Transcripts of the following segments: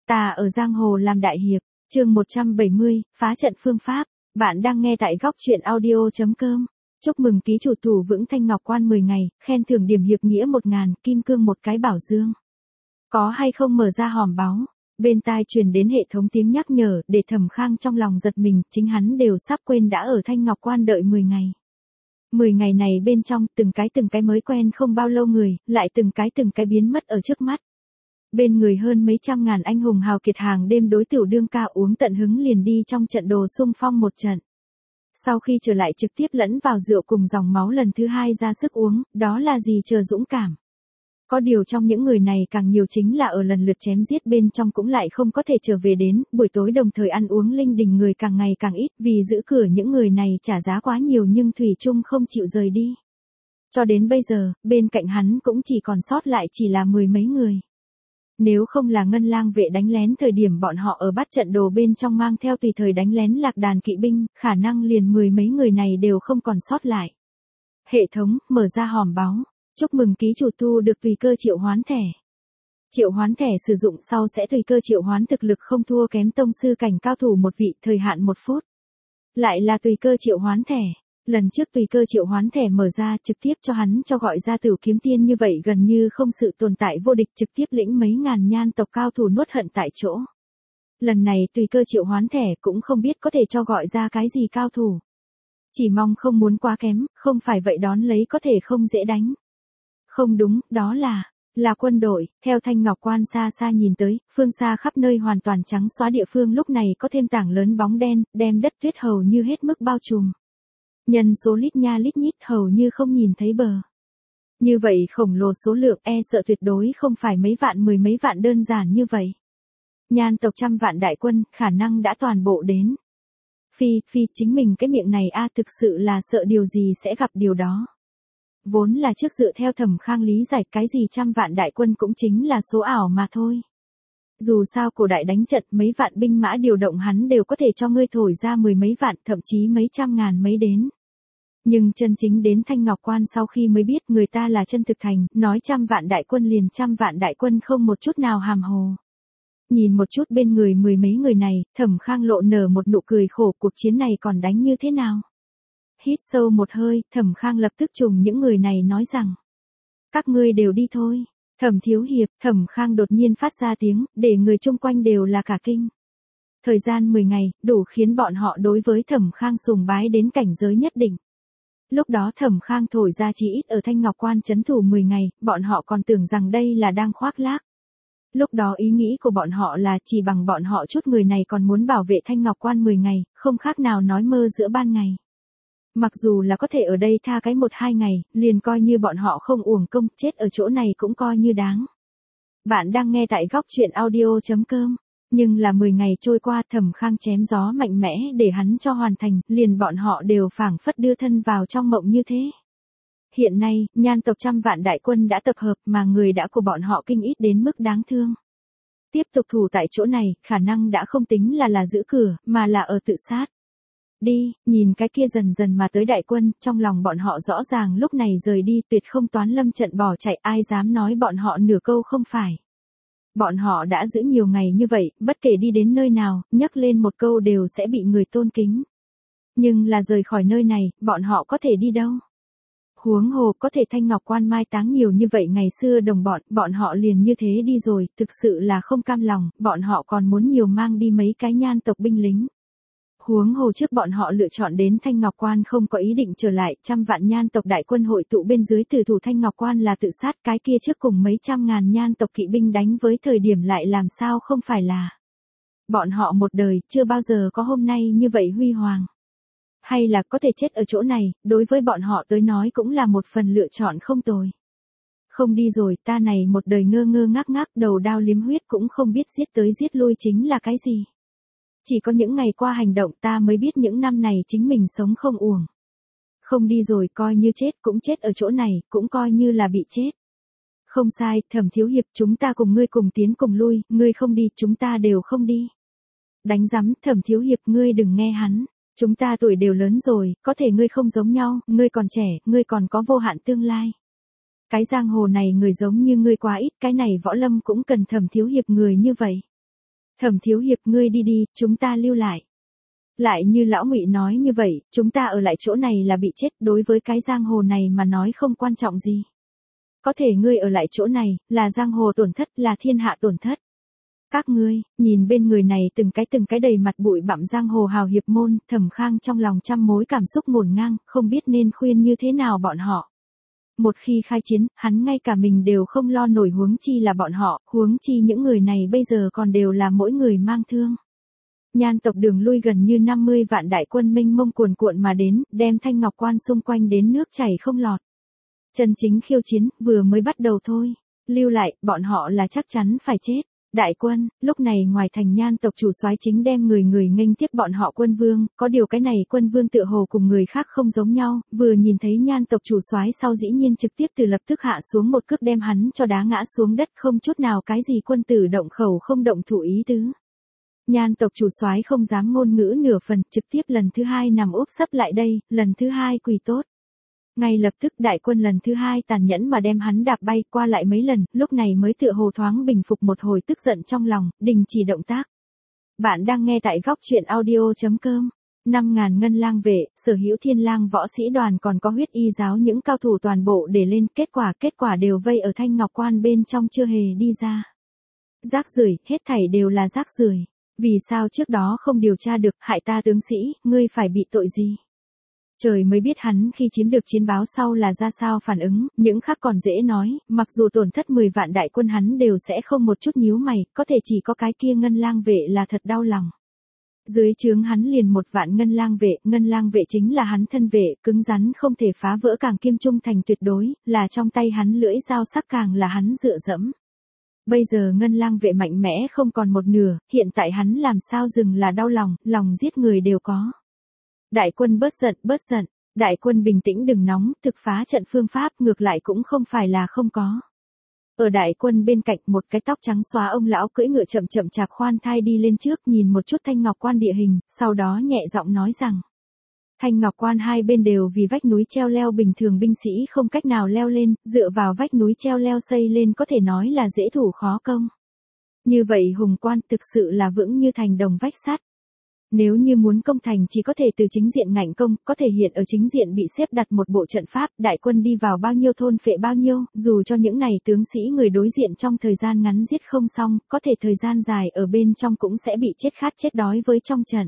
Ta ở giang hồ làm đại hiệp, chương 170, phá trận phương pháp. Bạn đang nghe tại góc truyện audio.com. Chúc mừng ký chủ thủ vững Thanh Ngọc Quan 10 ngày, khen thưởng điểm hiệp nghĩa 1000, kim cương một cái bảo dương. Có hay không mở ra hòm báu? Bên tai truyền đến hệ thống tiếng nhắc nhở, để Thẩm Khang trong lòng giật mình, chính hắn đều sắp quên đã ở Thanh Ngọc Quan đợi 10 ngày. 10 ngày này bên trong, từng cái mới quen không bao lâu người, lại từng cái biến mất ở trước mắt. Bên người hơn mấy trăm ngàn anh hùng hào kiệt hàng đêm đối tiểu đương ca uống tận hứng liền đi trong trận đồ xung phong một trận. Sau khi trở lại trực tiếp lẫn vào rượu cùng dòng máu lần thứ hai ra sức uống, đó là gì chờ dũng cảm. Có điều trong những người này càng nhiều chính là ở lần lượt chém giết bên trong cũng lại không có thể trở về đến, buổi tối đồng thời ăn uống linh đình người càng ngày càng ít vì giữ cửa những người này trả giá quá nhiều nhưng thủy chung không chịu rời đi. Cho đến bây giờ, bên cạnh hắn cũng chỉ còn sót lại chỉ là 10 mấy người. Nếu không là ngân lang vệ đánh lén thời điểm bọn họ ở bắt trận đồ bên trong mang theo tùy thời đánh lén lạc đàn kỵ binh, khả năng liền 10 mấy người này đều không còn sót lại. Hệ thống, mở ra hòm báu. Chúc mừng ký chủ thu được tùy cơ triệu hoán thẻ. Triệu hoán thẻ sử dụng sau sẽ tùy cơ triệu hoán thực lực không thua kém tông sư cảnh cao thủ một vị, thời hạn 1 phút. Lại là tùy cơ triệu hoán thẻ. Lần trước tùy cơ triệu hoán thẻ mở ra trực tiếp cho hắn cho gọi ra Tử Kiếm Tiên như vậy gần như không sự tồn tại vô địch, trực tiếp lĩnh mấy ngàn nhan tộc cao thủ nuốt hận tại chỗ. Lần này tùy cơ triệu hoán thẻ cũng không biết có thể cho gọi ra cái gì cao thủ. Chỉ mong không muốn quá kém, không phải vậy đón lấy có thể không dễ đánh. Không đúng, đó là quân đội. Theo Thanh Ngọc Quan xa xa nhìn tới, phương xa khắp nơi hoàn toàn trắng xóa địa phương lúc này có thêm tảng lớn bóng đen, đem đất tuyết hầu như hết mức bao trùm. Nhân số lít nha lít nhít hầu như không nhìn thấy bờ. Như vậy khổng lồ số lượng sợ tuyệt đối không phải mấy vạn 10 mấy vạn đơn giản như vậy. Nhan tộc 100 vạn đại quân khả năng đã toàn bộ đến. Phi chính mình cái miệng này thực sự là sợ điều gì sẽ gặp điều đó. Vốn là trước dựa theo Thẩm Khang lý giải cái gì 100 vạn đại quân cũng chính là số ảo mà thôi. Dù sao cổ đại đánh trận mấy vạn binh mã điều động hắn đều có thể cho ngươi thổi ra 10 mấy vạn thậm chí mấy trăm ngàn mấy đến. Nhưng chân chính đến Thanh Ngọc Quan sau khi mới biết người ta là chân thực thành, nói 100 vạn đại quân liền 100 vạn đại quân không một chút nào hàm hồ. Nhìn một chút bên người 10 mấy người này, Thẩm Khang lộ nở một nụ cười khổ, cuộc chiến này còn đánh như thế nào? Hít sâu một hơi, Thẩm Khang lập tức trùng những người này nói rằng. Các ngươi đều đi thôi. Thẩm thiếu hiệp, Thẩm Khang đột nhiên phát ra tiếng, để người chung quanh đều là cả kinh. Thời gian 10 ngày, đủ khiến bọn họ đối với Thẩm Khang sùng bái đến cảnh giới nhất định. Lúc đó Thẩm Khang thổi ra chí ít ở Thanh Ngọc Quan trấn thủ 10 ngày, bọn họ còn tưởng rằng đây là đang khoác lác. Lúc đó ý nghĩ của bọn họ là chỉ bằng bọn họ chút người này còn muốn bảo vệ Thanh Ngọc Quan 10 ngày, không khác nào nói mơ giữa ban ngày. Mặc dù là có thể ở đây tha cái 1-2 ngày, liền coi như bọn họ không uổng công, chết ở chỗ này cũng coi như đáng. Bạn đang nghe tại góc truyện audio.com. Nhưng là 10 ngày trôi qua Thẩm Khang chém gió mạnh mẽ để hắn cho hoàn thành, liền bọn họ đều phảng phất đưa thân vào trong mộng như thế. Hiện nay, nhan tộc 100 vạn đại quân đã tập hợp mà người đã của bọn họ kinh ít đến mức đáng thương. Tiếp tục thủ tại chỗ này, khả năng đã không tính là giữ cửa, mà là ở tự sát. Đi, nhìn cái kia dần dần mà tới đại quân, trong lòng bọn họ rõ ràng lúc này rời đi tuyệt không toán lâm trận bỏ chạy, ai dám nói bọn họ nửa câu không phải. Bọn họ đã giữ nhiều ngày như vậy, bất kể đi đến nơi nào, nhắc lên một câu đều sẽ bị người tôn kính. Nhưng là rời khỏi nơi này, bọn họ có thể đi đâu? Huống hồ có thể Thanh Ngọc Quan mai táng nhiều như vậy ngày xưa đồng bọn họ liền như thế đi rồi, thực sự là không cam lòng, bọn họ còn muốn nhiều mang đi mấy cái nhan tộc binh lính. Huống hồ trước bọn họ lựa chọn đến Thanh Ngọc Quan không có ý định trở lại, 100 vạn nhan tộc đại quân hội tụ bên dưới tử thủ Thanh Ngọc Quan là tự sát, cái kia trước cùng mấy trăm ngàn nhan tộc kỵ binh đánh với thời điểm lại làm sao không phải là. Bọn họ một đời chưa bao giờ có hôm nay như vậy huy hoàng. Hay là có thể chết ở chỗ này, đối với bọn họ tới nói cũng là một phần lựa chọn không tồi. Không đi rồi, ta này một đời ngơ ngơ ngác ngác đầu đao liếm huyết cũng không biết giết tới giết lui chính là cái gì. Chỉ có những ngày qua hành động ta mới biết những năm này chính mình sống không uổng. Không đi rồi coi như chết cũng chết ở chỗ này, cũng coi như là bị chết. Không sai, Thẩm thiếu hiệp chúng ta cùng ngươi cùng tiến cùng lui, ngươi không đi chúng ta đều không đi. Đánh rắm, Thẩm thiếu hiệp ngươi đừng nghe hắn. Chúng ta tuổi đều lớn rồi, có thể ngươi không giống nhau, ngươi còn trẻ, ngươi còn có vô hạn tương lai. Cái giang hồ này người giống như ngươi quá ít, cái này võ lâm cũng cần Thẩm thiếu hiệp người như vậy. Thẩm Thiếu Hiệp ngươi đi đi, chúng ta lưu lại. Lại như lão Ngụy nói như vậy, chúng ta ở lại chỗ này là bị chết, đối với cái giang hồ này mà nói không quan trọng gì. Có thể ngươi ở lại chỗ này, là giang hồ tổn thất, là thiên hạ tổn thất. Các ngươi, nhìn bên người này từng cái đầy mặt bụi bặm giang hồ hào hiệp môn, Thẩm Khang trong lòng trăm mối cảm xúc ngổn ngang, không biết nên khuyên như thế nào bọn họ. Một khi khai chiến, hắn ngay cả mình đều không lo nổi, huống chi là bọn họ, huống chi những người này bây giờ còn đều là mỗi người mang thương. Nhan tộc đường lui gần như 50 vạn đại quân mênh mông cuồn cuộn mà đến, đem Thanh Ngọc Quan xung quanh đến nước chảy không lọt. Chân chính khiêu chiến, vừa mới bắt đầu thôi. Lưu lại, bọn họ là chắc chắn phải chết. Đại quân, lúc này ngoài thành Nhan tộc chủ soái chính đem người nghênh tiếp bọn họ quân vương, có điều cái này quân vương tựa hồ cùng người khác không giống nhau, vừa nhìn thấy Nhan tộc chủ soái sau dĩ nhiên trực tiếp từ lập tức hạ xuống một cước đem hắn cho đá ngã xuống đất, không chút nào cái gì quân tử động khẩu không động thủ ý tứ. Nhan tộc chủ soái không dám ngôn ngữ nửa phần, trực tiếp lần thứ hai nằm úp sấp lại đây, lần thứ hai quỳ tốt. Ngay lập tức đại quân lần thứ hai tàn nhẫn mà đem hắn đạp bay qua lại mấy lần, lúc này mới tựa hồ thoáng bình phục một hồi tức giận trong lòng, đình chỉ động tác. Bạn đang nghe tại góc truyện audio.com. 5.000 ngân lang vệ, sở hữu thiên lang võ sĩ đoàn còn có huyết y giáo những cao thủ toàn bộ để lên, kết quả đều vây ở Thanh Ngọc Quan bên trong chưa hề đi ra. Rác rưởi, hết thảy đều là rác rưởi. Vì sao trước đó không điều tra được, hại ta tướng sĩ, ngươi phải bị tội gì? Trời mới biết hắn khi chiếm được chiến báo sau là ra sao phản ứng, những khác còn dễ nói, mặc dù tổn thất 10 vạn đại quân hắn đều sẽ không một chút nhíu mày, có thể chỉ có cái kia ngân lang vệ là thật đau lòng. Dưới trướng hắn liền 1 vạn ngân lang vệ chính là hắn thân vệ, cứng rắn không thể phá vỡ, càng kiêm trung thành tuyệt đối, là trong tay hắn lưỡi dao sắc càng là hắn dựa dẫm. Bây giờ ngân lang vệ mạnh mẽ không còn một nửa, hiện tại hắn làm sao dừng là đau lòng, lòng giết người đều có. Đại quân bớt giận, đại quân bình tĩnh đừng nóng, thực phá trận phương pháp ngược lại cũng không phải là không có. Ở đại quân bên cạnh một cái tóc trắng xóa ông lão cưỡi ngựa chậm chạp khoan thai đi lên trước, nhìn một chút Thanh Ngọc Quan địa hình, sau đó nhẹ giọng nói rằng. Thanh Ngọc Quan hai bên đều vì vách núi treo leo, bình thường binh sĩ không cách nào leo lên, dựa vào vách núi treo leo xây lên có thể nói là dễ thủ khó công. Như vậy hùng quan thực sự là vững như thành đồng vách sắt. Nếu như muốn công thành chỉ có thể từ chính diện ngạnh công, có thể hiện ở chính diện bị xếp đặt một bộ trận pháp, đại quân đi vào bao nhiêu thôn phệ bao nhiêu, dù cho những này tướng sĩ người đối diện trong thời gian ngắn giết không xong, có thể thời gian dài ở bên trong cũng sẽ bị chết khát chết đói với trong trận.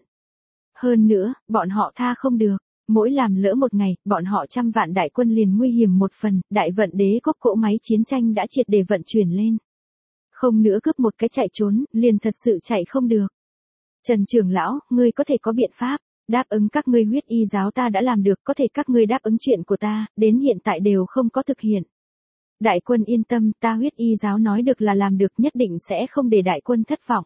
Hơn nữa, bọn họ tha không được, mỗi làm lỡ một ngày, bọn họ trăm vạn đại quân liền nguy hiểm một phần, đại vận đế quốc cỗ máy chiến tranh đã triệt để vận chuyển lên. Không nữa cướp một cái chạy trốn, liền thật sự chạy không được. Trần trưởng lão, ngươi có thể có biện pháp, đáp ứng các ngươi huyết y giáo ta đã làm được, có thể các ngươi đáp ứng chuyện của ta, đến hiện tại đều không có thực hiện. Đại quân yên tâm, ta huyết y giáo nói được là làm được, nhất định sẽ không để đại quân thất vọng.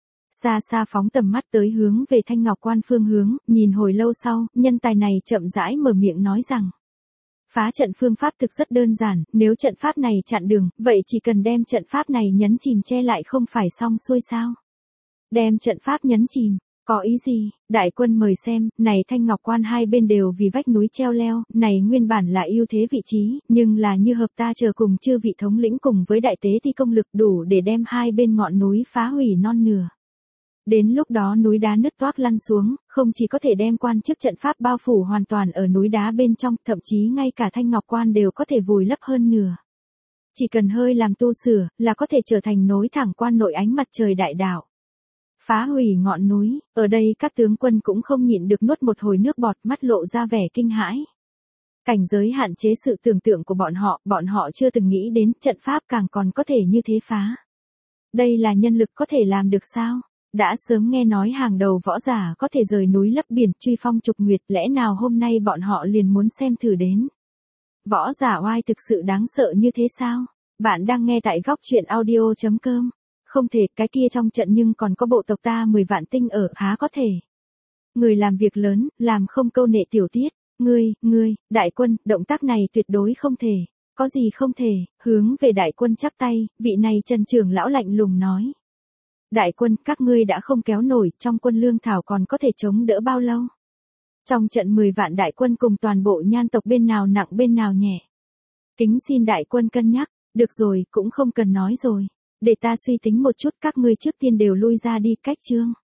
Xa xa phóng tầm mắt tới hướng về Thanh Ngọc Quan phương hướng, nhìn hồi lâu sau, nhân tài này chậm rãi mở miệng nói rằng. Phá trận phương pháp thực rất đơn giản, nếu trận pháp này chặn đường, vậy chỉ cần đem trận pháp này nhấn chìm che lại không phải xong xuôi sao? Đem trận pháp nhấn chìm, có ý gì? Đại quân mời xem, này Thanh Ngọc Quan hai bên đều vì vách núi treo leo, này nguyên bản là ưu thế vị trí, nhưng là như hợp ta chờ cùng chư vị thống lĩnh cùng với đại tế thi công lực đủ để đem hai bên ngọn núi phá hủy non nửa. Đến lúc đó núi đá nứt toác lăn xuống, không chỉ có thể đem quan chức trận pháp bao phủ hoàn toàn ở núi đá bên trong, thậm chí ngay cả Thanh Ngọc Quan đều có thể vùi lấp hơn nửa. Chỉ cần hơi làm tu sửa, là có thể trở thành nối thẳng quan nội ánh mặt trời đại đạo. Phá hủy ngọn núi, ở đây các tướng quân cũng không nhịn được nuốt một hồi nước bọt, mắt lộ ra vẻ kinh hãi. Cảnh giới hạn chế sự tưởng tượng của bọn họ chưa từng nghĩ đến trận pháp càng còn có thể như thế phá. Đây là nhân lực có thể làm được sao? Đã sớm nghe nói hàng đầu võ giả có thể rời núi lấp biển, truy phong trục nguyệt, lẽ nào hôm nay bọn họ liền muốn xem thử đến. Võ giả oai thực sự đáng sợ như thế sao? Bạn đang nghe tại góc truyện audio.com. Không thể, cái kia trong trận nhưng còn có bộ tộc ta 10 vạn tinh ở, há có thể. Người làm việc lớn, làm không câu nệ tiểu tiết. Ngươi, đại quân, động tác này tuyệt đối không thể. Có gì không thể, hướng về đại quân chắp tay, vị này Trần trưởng lão lạnh lùng nói. Đại quân, các ngươi đã không kéo nổi, trong quân lương thảo còn có thể chống đỡ bao lâu? Trong trận 10 vạn đại quân cùng toàn bộ Nhan tộc bên nào nặng bên nào nhẹ. Kính xin đại quân cân nhắc, được rồi, cũng không cần nói rồi. Để ta suy tính một chút, các ngươi trước tiên đều lui ra đi, cách chương.